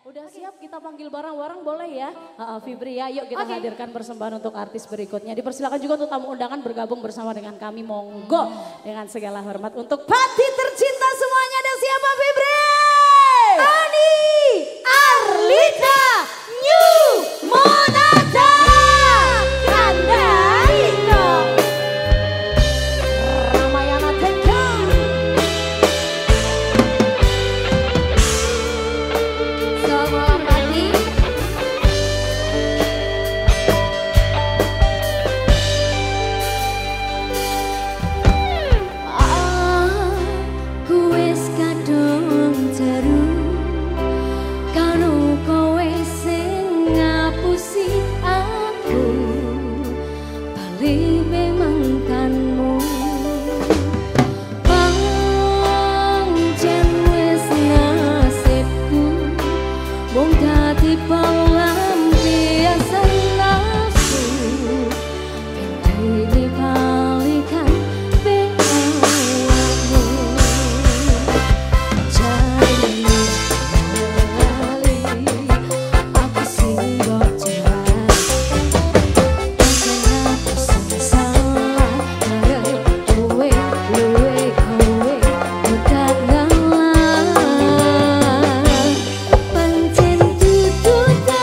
Udah siap kita panggil bareng-bareng boleh ya? Fibri ya, yuk kita hadirkan persembahan untuk artis berikutnya. Dipersilakan juga untuk tamu undangan bergabung bersama dengan kami, monggo. Dengan segala hormat untuk Pati tercinta semuanya, ada siapa Fibri? Ani Arlita New Monata Kandarino Ramayana Teka. Selamat pagi. Aku wis kadung jeru karo kowe sing ngapusi aku bali memangkanmu pancen wis nasibku mung dadi pelampiasan nafsu ini balikan beawakmu jane bali aku sing bocah pancen aku sing salah arep kowe udah ngalah pancen dudu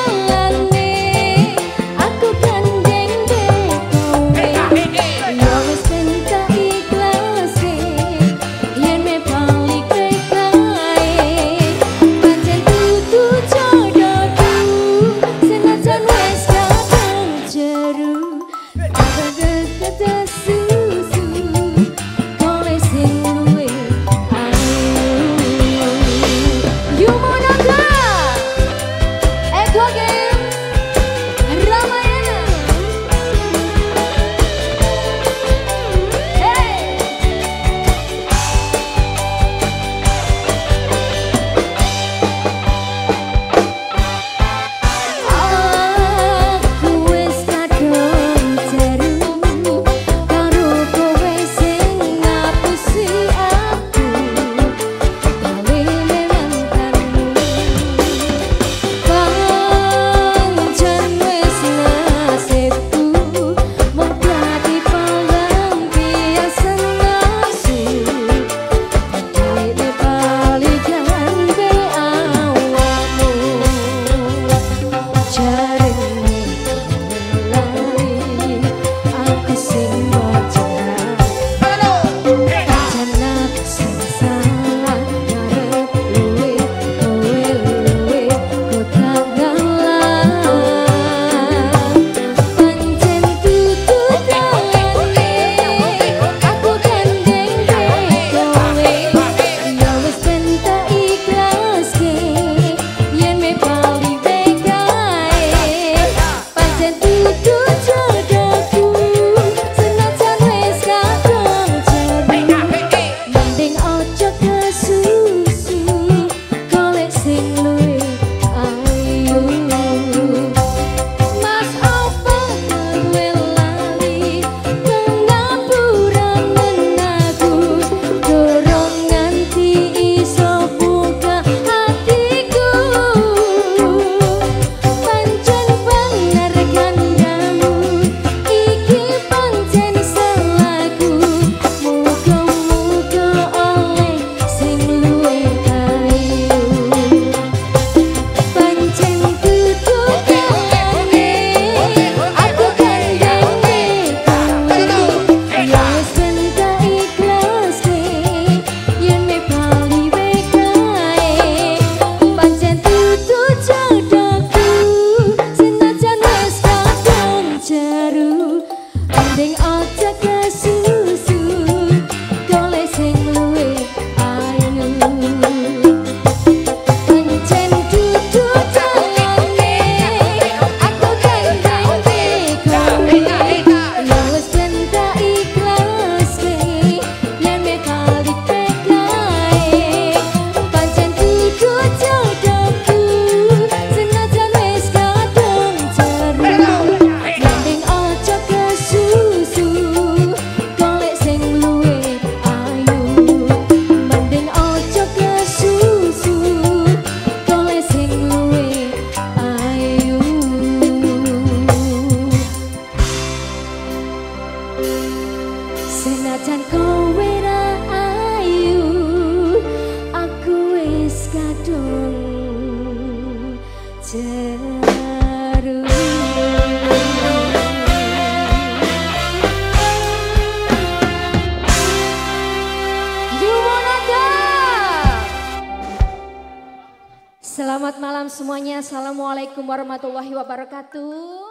Senajan kowe ra ayu, aku wis kadung jeru. Selamat malam semuanya. Assalamualaikum warahmatullahi wabarakatuh.